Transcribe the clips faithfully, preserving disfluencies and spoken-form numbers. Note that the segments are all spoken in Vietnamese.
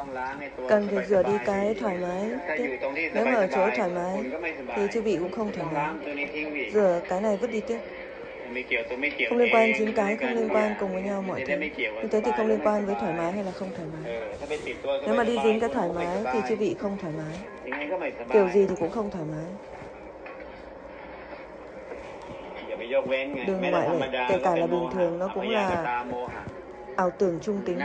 cần phải rửa đi cái thoải mái tiếp. Nếu mà ở chỗ thoải mái thì chư vị cũng không thoải mái. Rửa cái này vứt đi tiếp. Không liên quan chín cái, không liên quan cùng với nhau mọi thứ. Như thế thì không liên quan với thoải mái hay là không thoải mái. Nếu mà đi dính cái thoải mái thì chư vị không thoải mái. Kiểu gì thì cũng không thoải mái. Đừng ngoại lệ, kể cả là bình thường nó cũng là ảo tưởng trung tính.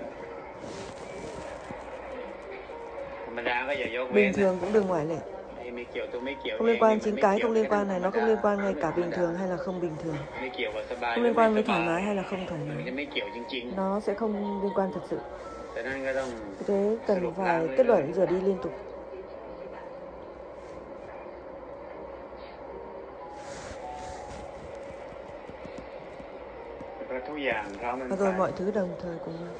Bình thường cũng đừng ngoại lệ. Không liên quan chín cái, không liên quan này, nó không liên quan ngay cả bình thường hay là không bình thường. Không liên quan với thoải mái hay là không thoải mái. Nó sẽ không liên quan thật sự. Thế cần phải kết luận rửa đi liên tục. Và rồi mọi thứ đồng thời cùng nhau.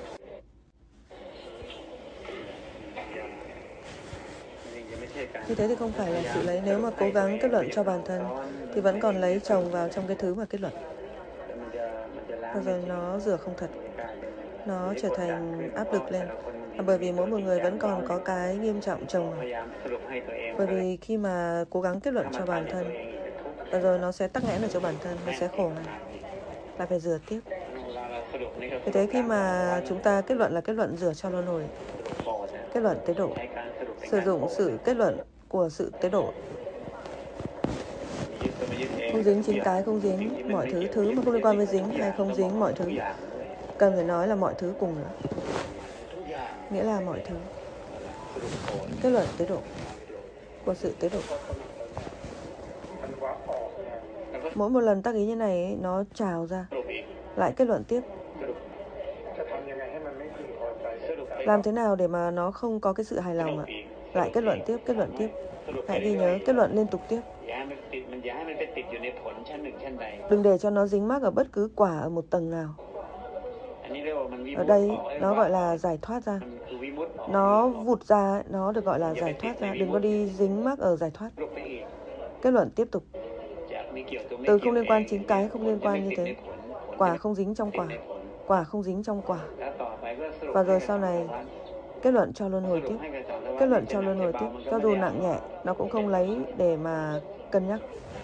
Như thế thì không phải là sự lấy. Nếu mà cố gắng kết luận cho bản thân thì vẫn còn lấy chồng vào trong cái thứ mà kết luận. Và rồi nó rửa không thật. Nó trở thành áp lực lên. À, bởi vì mỗi một người vẫn còn có cái nghiêm trọng chồng. Bởi vì khi mà cố gắng kết luận cho bản thân và rồi nó sẽ tắc nghẽn ở chỗ bản thân, nó sẽ khổ này. Lại phải rửa tiếp. Vì thế khi mà chúng ta kết luận là kết luận rửa cho luân hồi, kết luận tế độ, sử dụng sự kết luận của sự tế độ, không dính chín cái, không dính mọi thứ, thứ mà không liên quan với dính hay không dính mọi thứ. Cần phải nói là mọi thứ cùng nữa. Nghĩa là mọi thứ. Kết luận tế độ của sự tế độ. Mỗi một lần tác ý như này ấy, nó trào ra. Lại kết luận tiếp. Làm thế nào để mà nó không có cái sự hài lòng ạ? Lại kết luận tiếp, kết luận tiếp. Hãy ghi nhớ, kết luận liên tục tiếp. Đừng để cho nó dính mắc ở bất cứ quả ở một tầng nào. Ở đây nó gọi là giải thoát ra. Nó vụt ra, nó được gọi là giải thoát ra. Đừng có đi dính mắc ở giải thoát. Kết luận tiếp tục. Từ không liên quan chín cái, không liên quan như thế. Quả không dính trong quả. Quả không dính trong quả. Và rồi sau này kết luận cho luân hồi tiếp. Kết luận cho luân hồi tiếp. Cho dù nặng nhẹ, nó cũng không lấy để mà cân nhắc.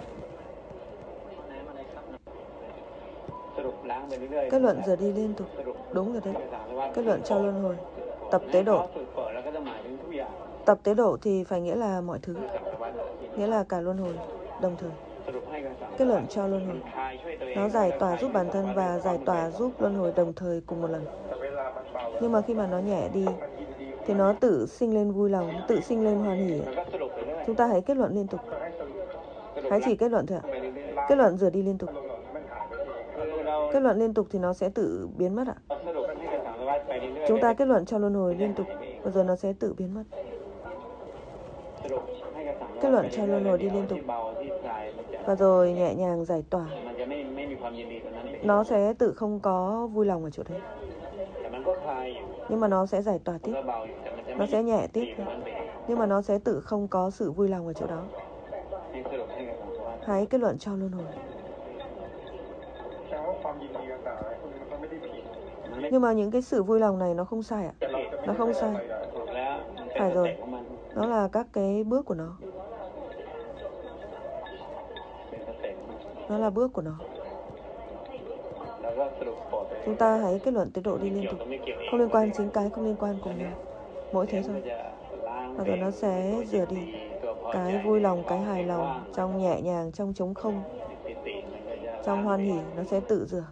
Kết luận rửa đi liên tục. Đúng rồi đấy. Kết luận cho luân hồi. Tập tế độ. Tập tế độ thì phải nghĩa là mọi thứ. Nghĩa là cả luân hồi đồng thời. Kết luận cho luân hồi. Nó giải tỏa giúp bản thân và giải tỏa giúp luân hồi đồng thời cùng một lần. Nhưng mà khi mà nó nhẹ đi thì nó tự sinh lên vui lòng, tự sinh lên hoan hỉ. Chúng ta hãy kết luận liên tục. Hãy chỉ kết luận thôi ạ. Kết luận rửa đi liên tục. Kết luận liên tục thì nó sẽ tự biến mất ạ. Chúng ta kết luận cho luân hồi liên tục và rồi nó sẽ tự biến mất. Kết luận cho luân hồi đi liên tục và rồi nhẹ nhàng giải tỏa. Nó sẽ tự không có vui lòng ở chỗ đấy. Nhưng mà nó sẽ giải tỏa tiếp. Nó sẽ nhẹ tiếp. Nhưng mà nó sẽ tự không có sự vui lòng ở chỗ đó. Hãy kết luận cho luân hồi. Nhưng mà những cái sự vui lòng này nó không sai ạ. Nó không sai. Phải rồi. Nó là các cái bước của nó. Nó là bước của nó. Chúng ta hãy kết luận tế độ đi liên tục. Không liên quan chín cái, không liên quan cùng nhau. Mỗi thế thôi. Và rồi nó sẽ rửa đi cái vui lòng, cái hài lòng, trong nhẹ nhàng, trong trống không, trong hoan hỉ, nó sẽ tự rửa.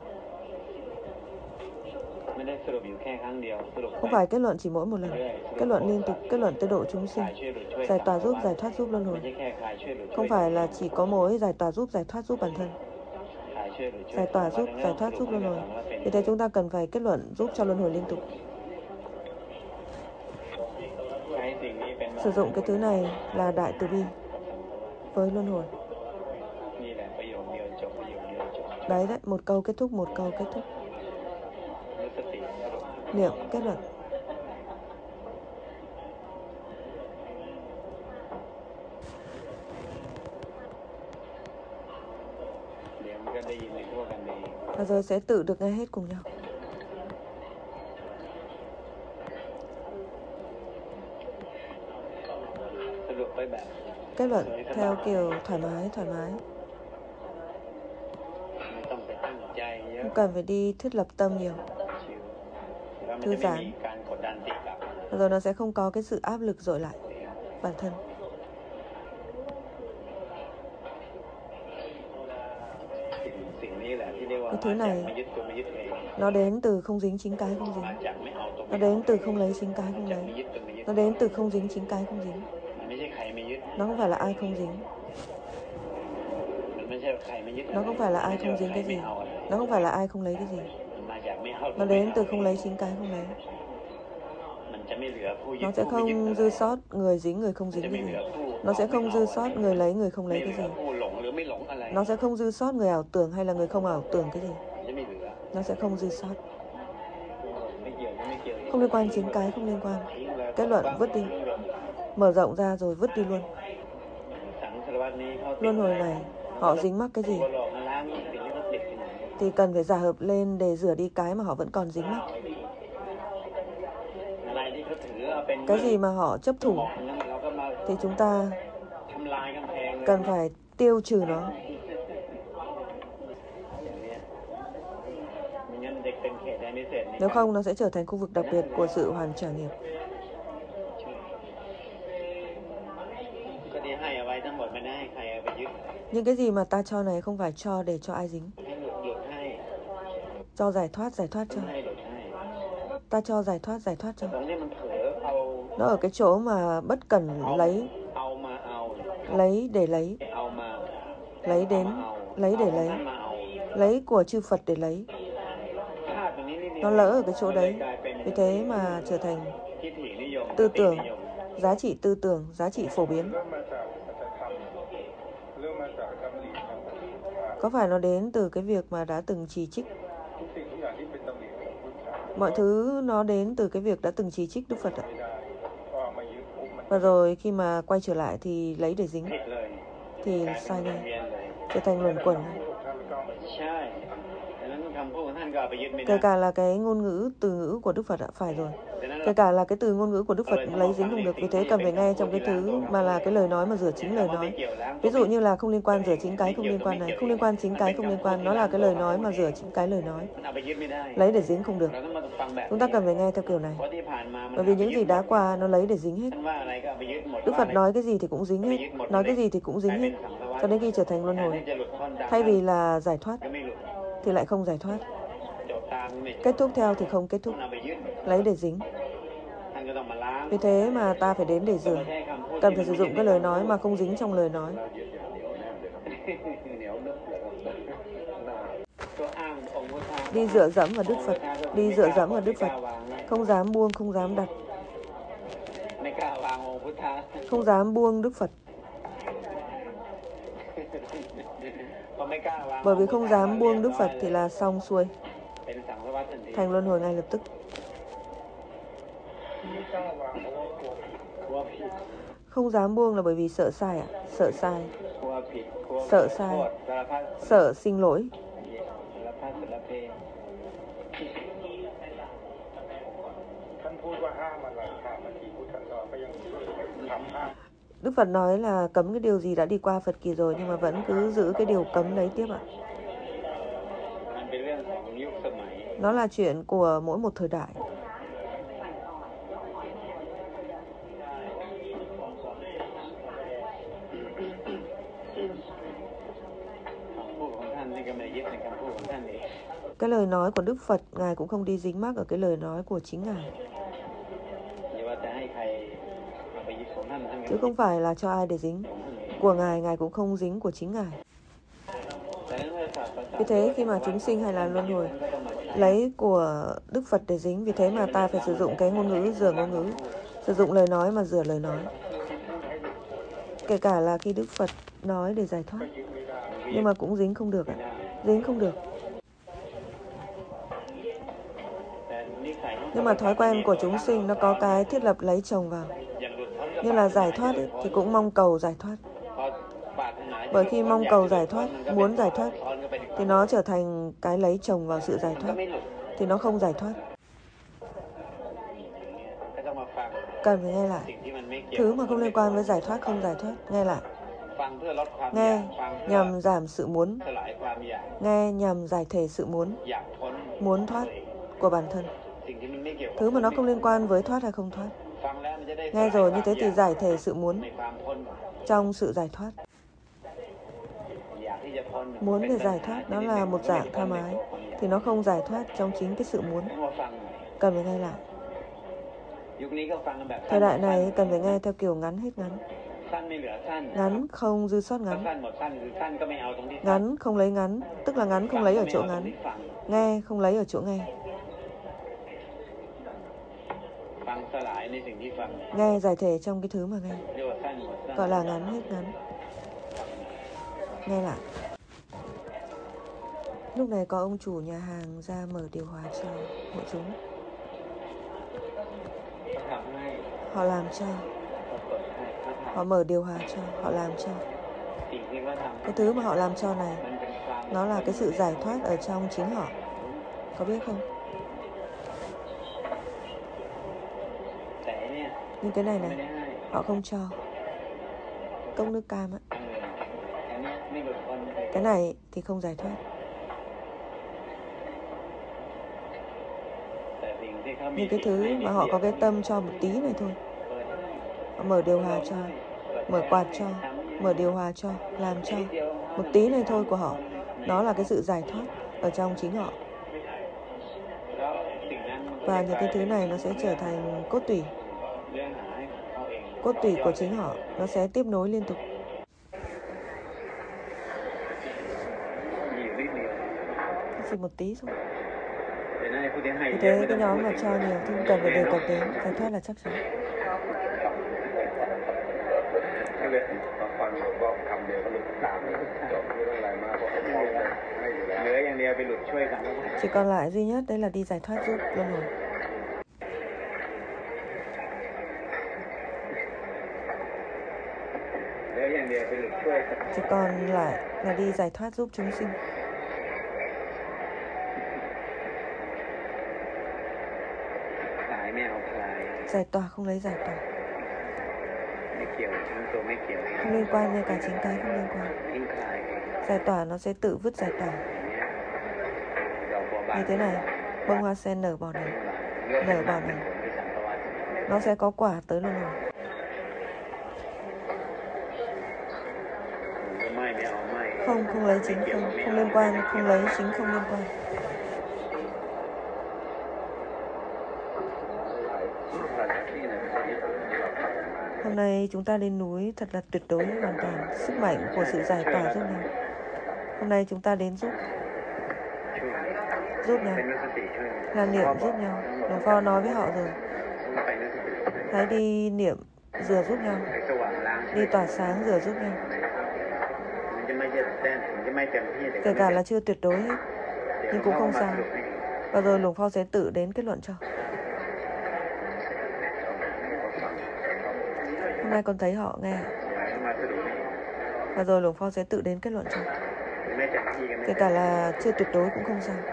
Không phải kết luận chỉ mỗi một lần. Kết luận liên tục, kết luận tế độ chúng sinh. Giải tỏa giúp, giải thoát giúp luân hồi. Không phải là chỉ có mỗi giải tỏa giúp, giải thoát giúp bản thân. Giải tỏa giúp, giải thoát giúp luân hồi. Vì thế chúng ta cần phải kết luận giúp cho luân hồi liên tục. Sử dụng cái thứ này là đại từ bi với luân hồi. Đấy đấy, một câu kết thúc, một câu kết thúc. Niệm kết luận. Và rồi sẽ tự được nghe hết cùng nhau. Kết luận theo kiểu thoải mái, thoải mái. Không cần phải đi thiết lập tâm nhiều. Thư giãn. Rồi nó sẽ không có cái sự áp lực dội lại bản thân. Cái thứ này nó đến từ không dính chính cái không dính. Nó đến từ không lấy chính cái không lấy. Nó đến từ không dính chính cái không dính. Nó không phải là ai không dính. Nó không phải là ai không dính cái gì. Nó không phải là ai không lấy cái gì. Nó đến từ không lấy chính cái không lấy. Nó sẽ không dư sót người dính người không dính cái gì. Nó sẽ không dư sót người lấy người không lấy cái gì. Nó sẽ không dư sót người ảo tưởng hay là người không ảo tưởng cái gì. Nó sẽ không dư sót. Không liên quan chính cái, không liên quan. Kết luận vứt đi. Mở rộng ra rồi vứt đi luôn. Luân hồi này họ dính mắc cái gì thì cần phải giả hợp lên để rửa đi cái mà họ vẫn còn dính mắc. Cái gì mà họ chấp thủ thì chúng ta cần phải tiêu trừ nó. Nếu không nó sẽ trở thành khu vực đặc biệt của sự hoàn trả nghiệp. Những cái gì mà ta cho này không phải cho để cho ai dính. Cho giải thoát, giải thoát cho. Ta cho giải thoát, giải thoát cho. Nó ở cái chỗ mà bất cẩn lấy. Lấy để lấy. Lấy đến, lấy để lấy. Lấy của chư Phật để lấy. Nó lỡ ở cái chỗ đấy. Vì thế mà trở thành tư tưởng, giá trị tư tưởng, giá trị phổ biến. Có phải nó đến từ cái việc mà đã từng chỉ trích? Mọi thứ nó đến từ cái việc đã từng chỉ trích Đức Phật ạ. Và rồi khi mà quay trở lại thì lấy để dính thì sai ngay, trở thành luẩn quẩn. Kể cả là cái ngôn ngữ, từ ngữ của Đức Phật ạ, phải rồi. Kể cả là cái từ ngôn ngữ của Đức Phật lấy dính không được. Vì thế cần phải nghe trong cái thứ mà là cái lời nói mà rửa chính lời nói. Ví dụ như là không liên quan rửa chính cái không liên quan này. Không liên quan chính cái không liên quan. Nó là cái lời nói mà rửa chính cái lời nói. Lấy để dính không được. Chúng ta cần phải nghe theo kiểu này. Bởi vì những gì đã qua nó lấy để dính hết. Đức Phật nói cái gì thì cũng dính hết. Nói cái gì thì cũng dính hết. Cho đến khi trở thành luân hồi. Thay vì là giải thoát thì lại không giải thoát. Kết thúc theo thì không kết thúc. Lấy để dính. Vì thế mà ta phải đến để rửa. Cần phải sử dụng cái lời nói mà không dính trong lời nói. Đi dựa dẫm vào Đức Phật. Đi dựa dẫm vào Đức Phật. Không dám buông, không dám đặt. Không dám buông Đức Phật. Bởi vì không dám buông Đức Phật thì là xong xuôi. Thành luân hồi ngay lập tức. Không dám buông là bởi vì sợ sai ạ. À? Sợ sai. Sợ sai. Sợ xin lỗi. Đức Phật nói là cấm cái điều gì đã đi qua Phật kỳ rồi, nhưng mà vẫn cứ giữ cái điều cấm đấy tiếp ạ. Nó là chuyện của mỗi một thời đại. Cái lời nói của Đức Phật, Ngài cũng không đi dính mắc ở cái lời nói của chính Ngài. Chứ không phải là cho ai để dính. Của Ngài, Ngài cũng không dính của chính Ngài. Vì thế khi mà chúng sinh hay là luân hồi lấy của Đức Phật để dính, vì thế mà ta phải sử dụng cái ngôn ngữ rửa ngôn ngữ, sử dụng lời nói mà rửa lời nói. Kể cả là khi Đức Phật nói để giải thoát, nhưng mà cũng dính không được ạ. Dính không được. Nhưng mà thói quen của chúng sinh nó có cái thiết lập lấy chồng vào. Như là giải thoát ấy, thì cũng mong cầu giải thoát. Bởi khi mong cầu giải thoát, muốn giải thoát, thì nó trở thành cái lấy chồng vào sự giải thoát. Thì nó không giải thoát. Cần phải nghe lại. Thứ mà không liên quan với giải thoát không giải thoát, nghe lại. Nghe nhằm giảm sự muốn, nghe nhằm giải thể sự muốn, muốn thoát của bản thân. Thứ mà nó không liên quan với thoát hay không thoát. Nghe rồi như thế thì giải thể sự muốn trong sự giải thoát. Muốn để giải thoát nó là một dạng tham ái, thì nó không giải thoát trong chính cái sự muốn. Cần phải nghe lại. Thời đại này cần phải nghe theo kiểu ngắn hết ngắn. Ngắn không dư sót ngắn. Ngắn không lấy ngắn, tức là ngắn không lấy ở chỗ ngắn. Nghe không lấy ở chỗ nghe. Nghe giải thể trong cái thứ mà nghe, gọi là ngắn hết ngắn. Nghe lại. Lúc này có ông chủ nhà hàng ra mở điều hòa cho hội chúng. Họ làm cho. Họ mở điều hòa cho, họ làm cho. Cái thứ mà họ làm cho này, nó là cái sự giải thoát ở trong chính họ. Có biết không? Nhưng cái này này, họ không cho. Cốc nước cam á. Cái này thì không giải thoát. Nhưng cái thứ mà họ có cái tâm cho một tí này thôi. Họ mở điều hòa cho, mở quạt cho, mở điều hòa cho, làm cho. Một tí này thôi của họ, nó là cái sự giải thoát ở trong chính họ. Và những cái thứ này nó sẽ trở thành cốt tủy. Cốt tủy của chính họ, nó sẽ tiếp nối liên tục. Chỉ một tí thôi. Vì thế cái nhóm mà cho nhiều thì cần phải đề cập đến giải thoát là chắc chắn. Chỉ còn lại duy nhất đấy là đi giải thoát giúp luân hồi. Chỉ còn lại là đi giải thoát giúp chúng sinh. Giải tỏa không lấy giải tỏa. Không liên quan với cả chính cái không liên quan. Giải tỏa nó sẽ tự vứt giải tỏa. Như thế này, bông hoa sen nở bỏ nở, nở bỏ nở, nó sẽ có quả tới luân hồi. Không, không lấy chính không, không liên quan, không lấy chính không liên quan. Hôm nay chúng ta lên núi thật là tuyệt đối hoàn toàn. Sức mạnh của sự giải tỏa giúp nhau. Hôm nay chúng ta đến giúp. Giúp nhau. Là niệm giúp nhau. Đồng Pho nói với họ rồi. Hãy đi niệm rửa giúp nhau. Đi tỏa sáng rửa giúp nhau. Kể cả là chưa tuyệt đối hết, nhưng cũng không sao. Và rồi Luồng Pho sẽ tự đến kết luận cho. Hôm nay con thấy họ nghe. Và rồi Luồng Pho sẽ tự đến kết luận cho. Kể cả là chưa tuyệt đối cũng không sao.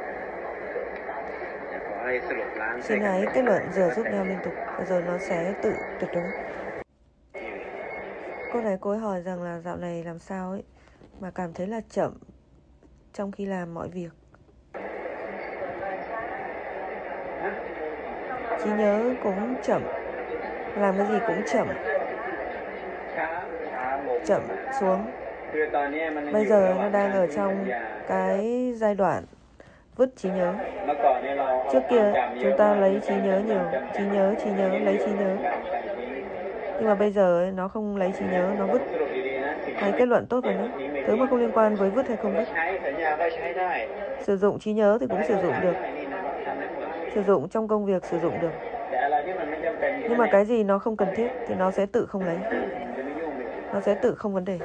Xin hãy kết luận rửa giúp nhau liên tục. Và rồi nó sẽ tự tuyệt đối. Cô này cô ấy hỏi rằng là dạo này làm sao ấy mà cảm thấy là chậm trong khi làm mọi việc. Trí nhớ cũng chậm, làm cái gì cũng chậm, chậm xuống. Bây giờ nó đang ở trong cái giai đoạn vứt trí nhớ. Trước kia chúng ta lấy trí nhớ nhiều, trí nhớ, trí nhớ, lấy trí nhớ. Nhưng mà bây giờ ấy, nó không lấy trí nhớ, nó vứt. Hãy kết luận tốt vào nó. Thứ mà không liên quan với vứt hay không vứt. Sử dụng trí nhớ thì cũng sử dụng được. Sử dụng trong công việc sử dụng được. Nhưng mà cái gì nó không cần thiết thì nó sẽ tự không lấy. Nó sẽ tự không vấn đề.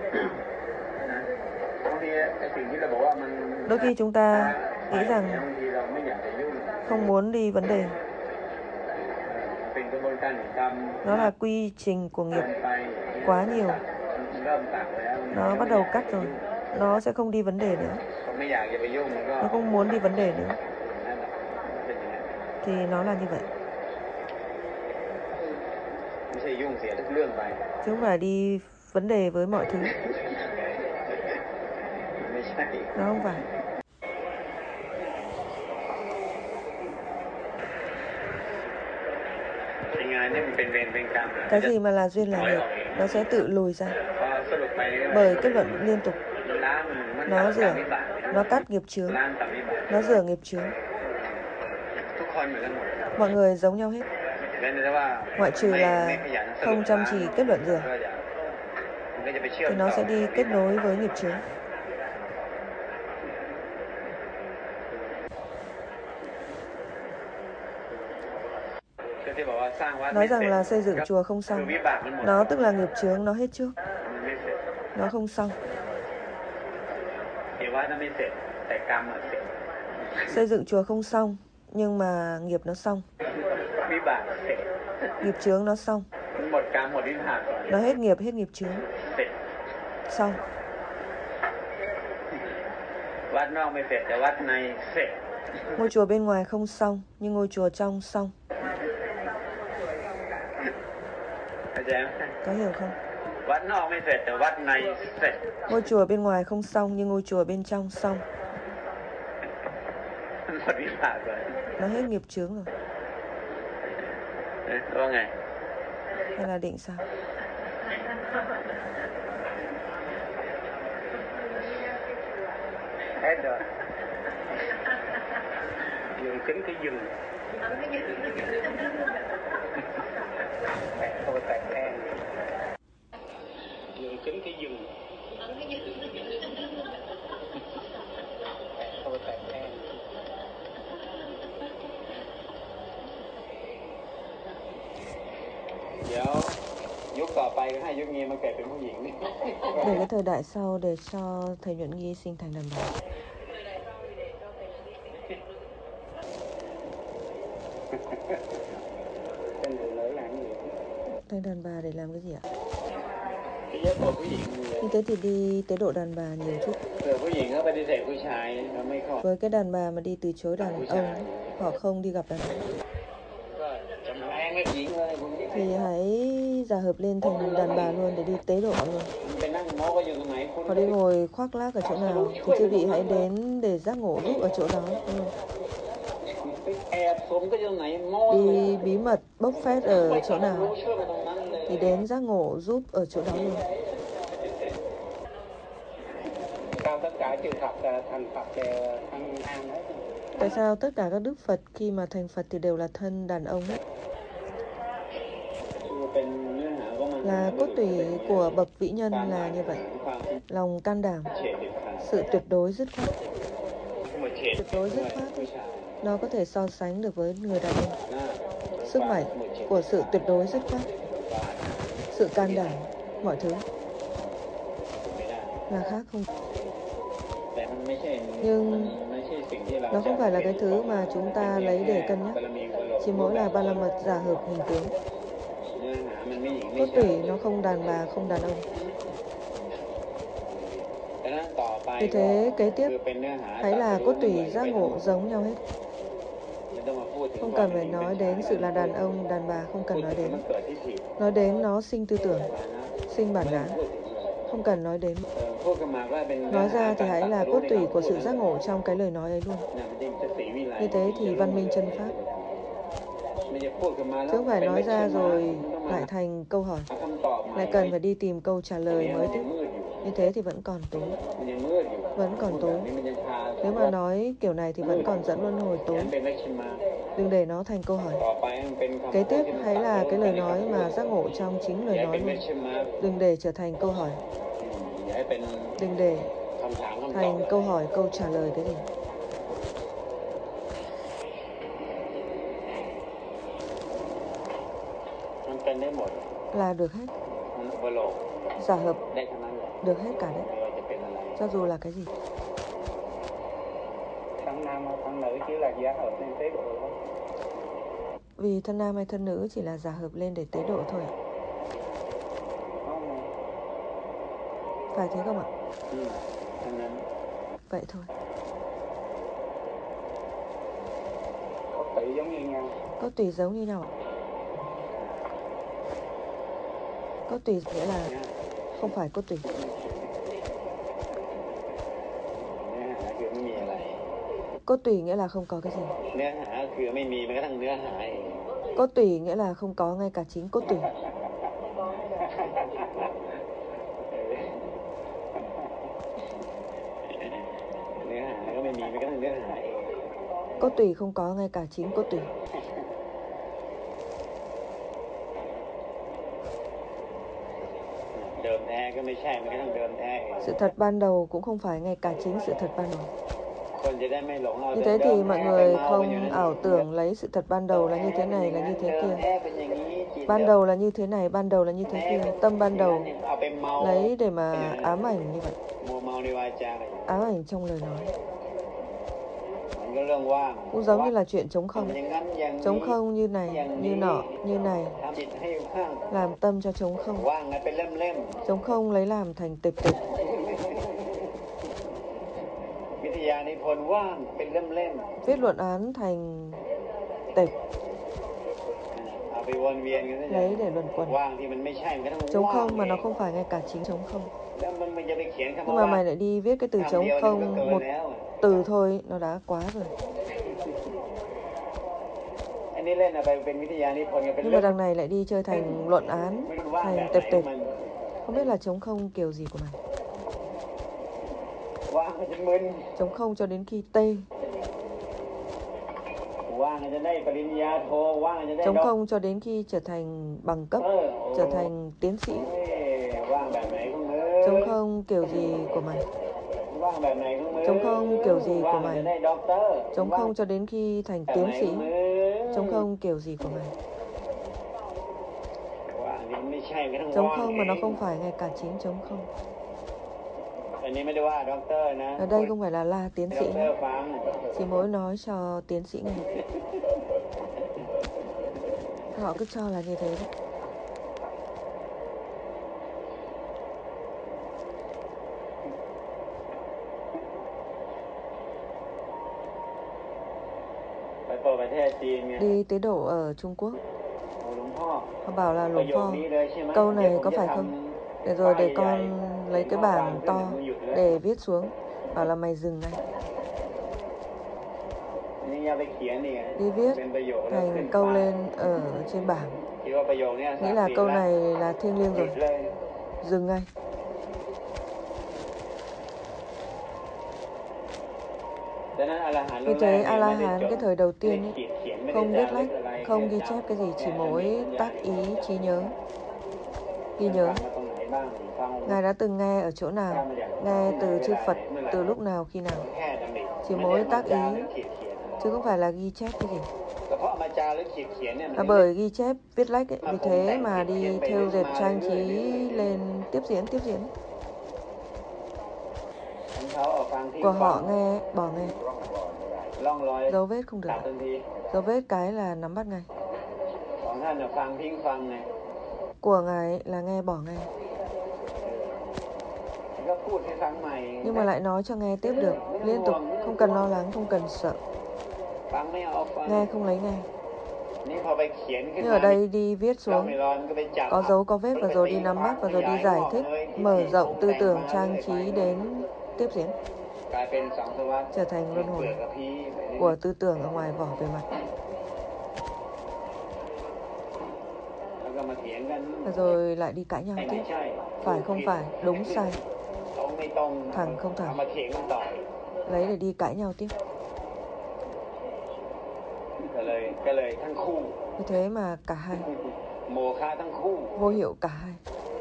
Đôi khi chúng ta nghĩ rằng không muốn đi vấn đề. Nó là quy trình của nghiệp quá nhiều. Nó bắt đầu cắt rồi. Nó sẽ không đi vấn đề nữa. Nó không muốn đi vấn đề nữa. Thì nó là như vậy. Chứ không phải đi vấn đề với mọi thứ. Nó không phải. Cái gì mà là duyên là nghiệp, nó sẽ tự lùi ra. Bởi kết luận liên tục. Nó rửa, nó cắt nghiệp chướng, nó rửa nghiệp chướng. Mọi người giống nhau hết. Ngoại trừ là không chăm chỉ kết luận rửa, thì nó sẽ đi kết nối với nghiệp chướng. Nói rằng là xây dựng chùa không xong, nó tức là nghiệp chướng nó hết trước, nó không xong. Xây dựng chùa không xong, nhưng mà nghiệp nó xong. Nghiệp chướng nó xong. Nó hết nghiệp, hết nghiệp chướng. Xong. Ngôi chùa bên ngoài không xong, nhưng ngôi chùa trong xong. Có hiểu không? Ngôi chùa bên ngoài không xong, nhưng ngôi chùa bên trong xong. Nó hết nghiệp chướng rồi. Hay là định sao? Hết rồi. Dừng kính cái dừng. Tôi tại em. Dừng kính cái dừng. Tôi tại em. เดี๋ยวยุคต่อไปก็ให้ยุคนี้มาเกิดเป็นผู้หญิง Để cái thời đại sau để cho thầy Nhuận Nghi sinh thành đàn bà. Thành đàn bà để làm cái gì ạ? Như thế thì đi tế độ đàn bà nhiều chút. Với cái đàn bà mà đi từ chối đàn ông, họ không đi gặp đàn ông, thì hãy giả hợp lên thành đàn bà luôn để đi tế độ luôn. Họ đi ngồi khoác lác ở chỗ nào thì chư vị hãy đến để giác ngộ giúp ở chỗ đó. Đi bí mật bốc phét ở chỗ nào thì đến giác ngộ giúp ở chỗ đó luôn. Tại sao tất cả các đức Phật khi mà thành Phật thì đều là thân đàn ông hết? Là cốt tủy của bậc vĩ nhân là như vậy. Lòng can đảm, sự tuyệt đối dứt khoát. Tuyệt đối dứt khoát nó có thể so sánh được với người đàn ông. Sức mạnh của sự tuyệt đối dứt khoát, sự can đảm, mọi thứ là khác không. Nhưng nó không phải là cái thứ mà chúng ta lấy để cân nhắc. Chỉ mỗi là ba la mật giả hợp hình tướng. Cốt tủy nó không đàn bà, không đàn ông. Vì thế kế tiếp hãy là cốt tủy giác ngộ giống nhau hết. Không cần phải nói đến sự là đàn ông, đàn bà, không cần nói đến. Nói đến nó sinh tư tưởng, sinh bản ngã. Không cần nói đến. Nói ra thì hãy là cốt tủy của sự giác ngộ trong cái lời nói ấy luôn. Như thế thì văn minh chân pháp. Chứ không phải nói ra rồi lại thành câu hỏi, lại cần phải đi tìm câu trả lời mới tiếp. Như thế thì vẫn còn tối. Vẫn còn tối. Nếu mà nói kiểu này thì vẫn còn dẫn luân hồi tối. Đừng để nó thành câu hỏi. Kế tiếp hãy là cái lời nói mà giác ngộ trong chính lời nói luôn. Đừng để trở thành câu hỏi. Đừng để thành câu hỏi, câu trả lời cái gì. Là được hết. Giả hợp được hết cả đấy. Cho dù là cái gì. Thân nam hay thân nữ chỉ là giả hợp nên tế độ thôi. Vì thân nam hay thân nữ chỉ là giả hợp lên để tế độ thôi ạ. Phải thế không ạ? Ừ, vậy thôi. Có tùy giống như nhau. Có tùy giống như nhau ạ. Cốt tủy nghĩa là không phải cốt tủy. เนื้อหาคือไม่มีอะไร Cốt tủy nghĩa là không có cái gì. เนื้อหาคือไม่มีแม้กระทั่งเนื้อหาเอง Cốt tủy nghĩa là không có ngay cả chính cốt tủy. เนื้อหาก็ไม่มีแม้กระทั่งเนื้อหาเอง Cốt tủy không có ngay cả chính cốt tủy. เดิมแท้ก็ไม่ใช่แม้กระทั่งเดิมแท้เอง Sự thật ban đầu cũng không phải ngay cả chính sự thật ban đầu. คนจะได้ไม่หลงเอา Như แต่ thế เดิ thì ม mọi แท้ไป người เมากันอยู่ không นั่น ảo tưởng lấy sự thật ban đầu là như thế này, là như thế เดิม kia. แท้เป็นอย่างนี้จิต Ban đầu là như thế này, ban đầu là như thế kia. Tâm ban đầu เอาไปเมา lấy để mà ám ảnh như vậy, มัวเมาในวาจาอะไร ám ảnh trong lời nói. มันก็เรื่องว่าง Cũng giống như là chuyện trống ทำ không. อย่างนั้นอย่างนี้ Trống không như này, như nọ, như này. ทำจิตให้ว่าง Làm tâm cho trống không. ว่างกันเป็นเล่ม Trống không lấy làm thành tệp tệp. ๆวิทยานิพนธ์ว่างเป็นเล่ม Viết luận án thành tệp, ๆเอาไปวนเวียนกันซะ lấy để luẩn quẩn. ว่างที่มันไม่ใช่มันก็ต้อง Trống ว่าง không mà nó เอง không phải ngay cả chính trống không. แล้วมันมันจะไปเขียนคำ Nhưng ว่า mà mày lại đi viết cái từ คำ trống เดียวนี่มันก็ không, เกิน một แล้ว từ thôi, nó đã quá rồi. อันนี้เล่นเอาไปเป็นวิทยานิพนธ์กันเป็น Nhưng เล่ mà ม đằng này lại đi chơi thành luận án, ไม่รู้ว่าง thành แบบไห tệp น tệp. มัน Không biết là trống không kiểu gì của mày. ว่างมันจะมึน Trống không cho đến khi tê. ว่างมันจะได้ปริญญาโทว่างมันจะได้ Trống ด็อก không cho đến khi trở thành bằng cấp, เตอร์ trở thành tiến sĩ. เอ้ยว่างแบบไหนของมึง Trống không kiểu gì của mày. ว่างแบบไหนของมึง Trống không kiểu gì của ว่างมัน mày. จะได้ด็อกเตอร์ Trống không cho đến khi thành แบบ tiến ไหนข sĩ. องมึง Trống không kiểu gì của mày. ว่างนี่มันไม่ใช่แม้กระทั่ง Trống ว่าง không mà nó เอง không phải ngay cả chính trống không. อันนี้ไม่ได้ว่าด็อกเตอร์นะ Ở đây không phải là la tiến ด็ sĩ อกเตอ nhé. ร์ฟัง Chỉ mỗi nói cho tiến sĩ nghe. Họ cứ cho là như thế đấy. ไปเปิดประเทศจีนไง Đi tế độ ở Trung Quốc. เอาหลวงพ่อ Họ bảo là ประ Lục โยค Pho. นี้เลยใช่ไหม Câu เดี๋ยว này ผม có จะ phải ท không? ำ Để rồi để ป้าย con ใหญ่ๆ lấy cái หม้อ bảng บางขึ้น to เดี๋ยวมึงหยุดเลย để viết xuống. Bảo là mày dừng ngay. อันนี้อย่าไปเขียนนี่ไง Đi viết เป็นประโยคแล้วขึ้น thành câu ป้าย lên ở trên bảng. คิดว่าประโยคเนี้ย Nghĩ là câu này là thiêng liêng หยุ rồi. ดเลย Dừng ngay. ดังนั้นอรหันต์ Như รุ่นแร thế กเนี่ย A La ไม่ได้ Hán จด cái thời đầu ไม่ได้ tiên ขี ấy, ดเขียนไม่ได้ không จา viết รึก lách, อะไร không แค่ ghi จ chép cái gì, ำ chỉ แค่ mỗi มีสัญญา tác ý, trí nhớ, มั ghi น nhớ. ฟังมาตรงไหนบ้างฟัง Ngài đã từng nghe ở chỗ nào, nghe từ chư Phật, từ lúc nào, khi nào. แค่ดำริ Chỉ ไม่ได้ mỗi มา tác จา ý, รึกขีดเขียน chứ không phải là ghi chép cái gì. แต่เพราะมาจารึกขีดเขียนเนี่ยมัน Là ถึงได้ bởi ghi chép, viết lách ấy, vì thế mà đi thêu dệt trang trí lên tiếp diễn, tiếp diễn. ของเขาเอาฟังที่ Của ฟัง họ nghe, bỏ nghe. ล่องรอย Dấu vết không được. ตัดทันที Dấu vết cái là nắm bắt ngay. ของท่านน่ะฟังทิ้งฟังไง Của ngài là nghe, bỏ nghe. ก็พูดให้ฟังใหม่ Nhưng mà lại nói cho nghe tiếp được, liên tục, không cần lo lắng, không cần sợ. ฟังไม่เอาฟัง Nghe không lấy nghe. นี่พอไปเขียนขึ้น Nhưng มา ở đây đi viết เรา xuống, ไม่ร้อนก็ไปจับ có dấu có vết và rồi đi nắm bắt và rồi đi giải thích, mở rộng tư tưởng trang trí đến tiếp diễn, กลายเป็นสังสารวัฏ trở thành luân เปลื hồi อกกระพี้ไปเรื่อย của tư tưởng ở ngoài vỏ bề mặt. แล้วก็มาเถียงกัน Và rồi lại đi cãi nhau ไม่ tiếp. ใช่ Phải không phải, đúng sai, ตรงไม่ตรง thẳng không เอา thẳng. มาเถียงกันต่อ Lấy để đi cãi nhau tiếp. ก็เลยก็เลยทั้งคู่ Như thế mà cả hai, โมฆะทั้งคู่ vô hiệu cả hai.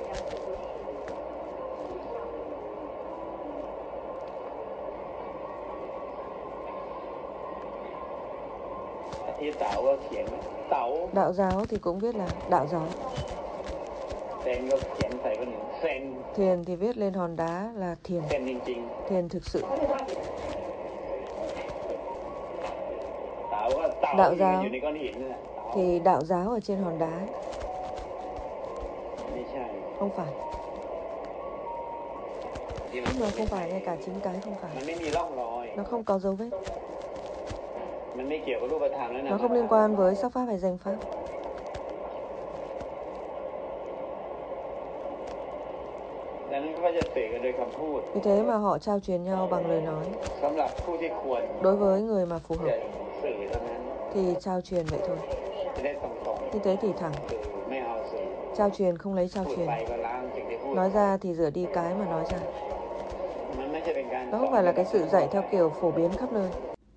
ที่เต๋าก็เขียนเต๋า Đạo giáo thì cũng viết là đạo giáo. เซนก็เขียนใส่คนหนึ่งเซน Thiền thì viết lên hòn đá là thiền, เซนจริง thiền thực sự. ๆเต๋าก็เต๋า đạo giáo อยู่ในก้อนหินนั่นแหละเต๋า Thì đạo giáo ở trên hòn đá, ไม่ใช่ không phải. ที่มัน Nhưng mà không phải, ngay cả chính cái không มัน phải. ไม่มีร่องรอย Nó không có dấu vết. มันไม่เกี่ยวกับรูปธรรมแล้วนะ Nó không liên quan với sắc pháp hay danh pháp. Vì thế mà họ trao truyền nhau bằng lời nói. Đối với người mà phù hợp thì trao truyền vậy thôi. Như thế thì thẳng. Trao truyền không lấy trao truyền. Nói ra thì rửa đi cái mà nói ra. Đó không phải là cái sự dạy theo kiểu phổ biến khắp nơi.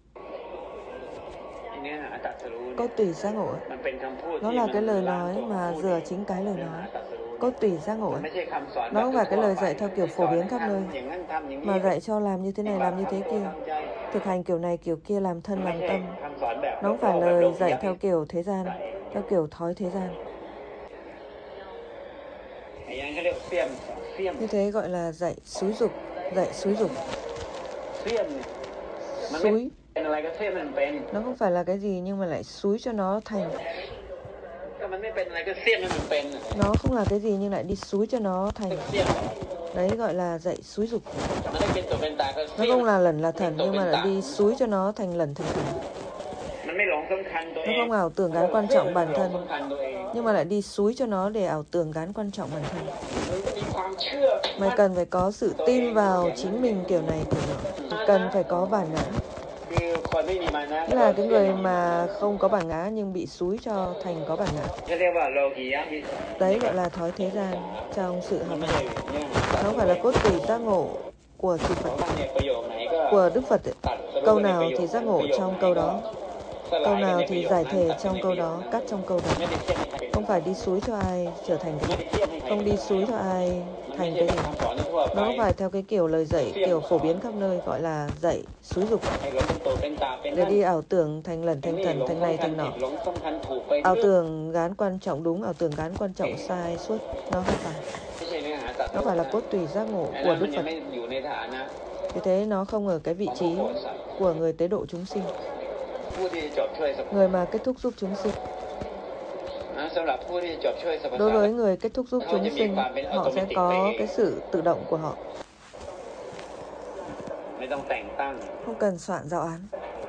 Cốt tủy giác ngộ. Nó là cái lời nói mà rửa chính cái lời nói. Cốt tủy giác ngộ. Nó không phải cái lời dạy theo kiểu phổ biến khắp nơi, mà dạy cho làm như thế này, làm như thế kia, thực hành kiểu này, kiểu kia, làm thân, làm tâm. Nó không phải lời dạy theo kiểu thế gian, theo kiểu thói thế gian. Như thế gọi là dạy xúi dục, dạy xúi dục. Xúi. Nó không phải là cái gì nhưng mà lại xúi cho nó thành. Nó không là cái gì nhưng lại đi xúi cho nó thành. Đấy gọi là dạy xúi dục. Nó không là lẩn là thần nhưng mà lại đi xúi cho nó thành lẩn thành thần. Nó không ảo tưởng gán quan trọng bản thân nhưng mà lại đi xúi cho nó để ảo tưởng gán quan trọng bản thân. Mày cần phải có sự tin vào chính mình kiểu này kiểu nọ. Cần phải có bản ngã. Nghĩa là cái người mà không có bản ngã nhưng bị xúi cho thành có bản ngã. Đấy gọi là thói thế gian trong sự học hành. Nó không phải là cốt tủy giác ngộ của chư Phật, của Đức Phật ấy. Câu nào thì giác ngộ trong câu đó, câu nào thì giải thể trong câu đó, cắt trong câu đó. Không phải đi xúi cho ai trở thành cái gì, không đi xúi cho ai thành cái gì. Nó không phải theo cái kiểu lời dạy kiểu phổ biến khắp nơi, gọi là dạy xúi dục để đi ảo tưởng thành lẩn thành thần, thành này thành nọ. Ảo tưởng gán quan trọng đúng, ảo tưởng gán quan trọng sai suốt. Nó không phải. Nó phải là cốt tủy giác ngộ của Đức Phật. Vì thế nó không ở cái vị trí của người tế độ chúng sinh, người mà kết thúc giúp chúng sinh. Đối với người kết thúc giúp chúng sinh, họ sẽ có cái sự tự động của họ. Không cần soạn giáo án.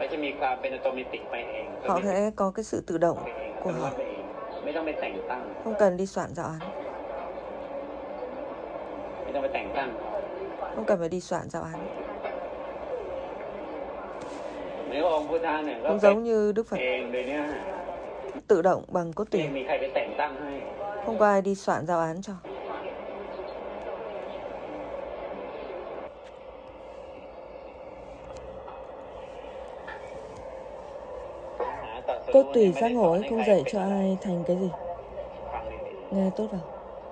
Họ sẽ có cái sự tự động của họ. Không cần đi soạn giáo án. Không cần phải đi soạn giáo án. Cũng giống như Đức Phật, tự động bằng cốt tủy. Không có ai đi soạn giáo án cho. Cốt tủy giác ngộ ấy không dạy cho ai thành cái gì. Nghe tốt vào.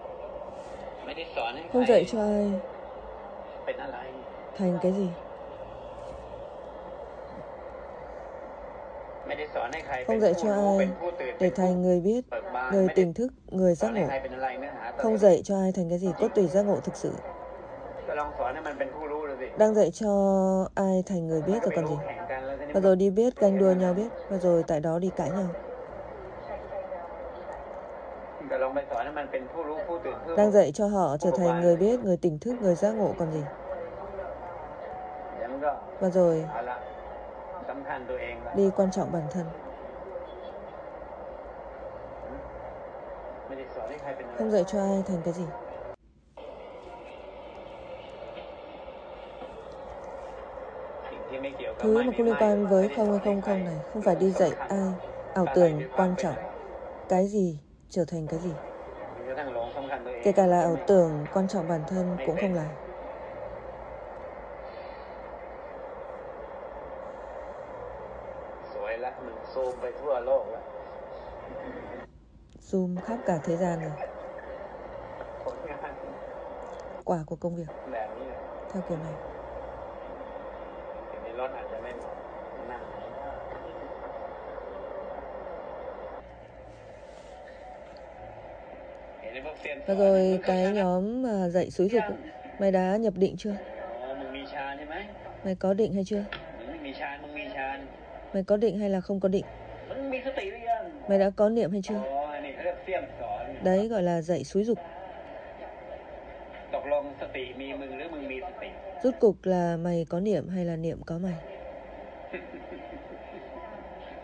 Không dạy cho ai thành cái gì. Không dạy cho ai để thành người biết, người tỉnh thức, người giác ngộ. Không dạy cho ai thành cái gì. Cốt tủy giác ngộ thực sự. Đang dạy cho ai thành người biết rồi còn gì. Và rồi đi biết, ganh đua nhau biết. Và rồi tại đó đi cãi nhau. Đang dạy cho họ trở thành người biết, người tỉnh thức, người giác ngộ còn gì. Và rồi đi quan trọng bản thân. Không dạy cho ai thành cái gì. Thứ mà không liên quan với không hay không không này, không phải đi dạy ai ảo tưởng quan trọng cái gì trở thành cái gì. Kể cả là ảo tưởng quan trọng bản thân cũng không là. Zoom khắp cả thế gian rồi. Quả của công việc theo kiểu này. Và rồi cái nhóm mà dạy xúi dục ấy, mày đã nhập định chưa? Mày có định hay chưa? Mày có định hay là không có định? Mày đã có niệm hay chưa? Đấy gọi là dạy xúi dục. Rốt cục là mày có niệm hay là niệm có mày?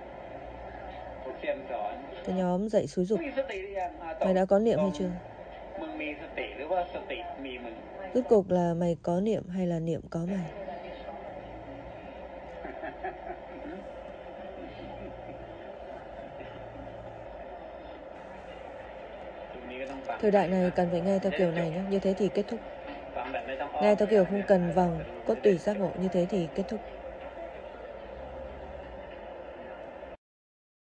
Cái nhóm dạy xúi dục, mày đã có niệm hay chưa? มึงมีสติหรือว่าสติมีมึง Rốt cuộc là mày có niệm hay là niệm có mày? ตรงนี้ก็ต้องฟัง Thời đại này cần phải nghe theo kiểu này nhé, như thế thì kết thúc. ฟังแบบไม่ต้องอ้อม Nghe theo kiểu không cần vòng, cốt tủy giác ngộ, như thế thì kết thúc.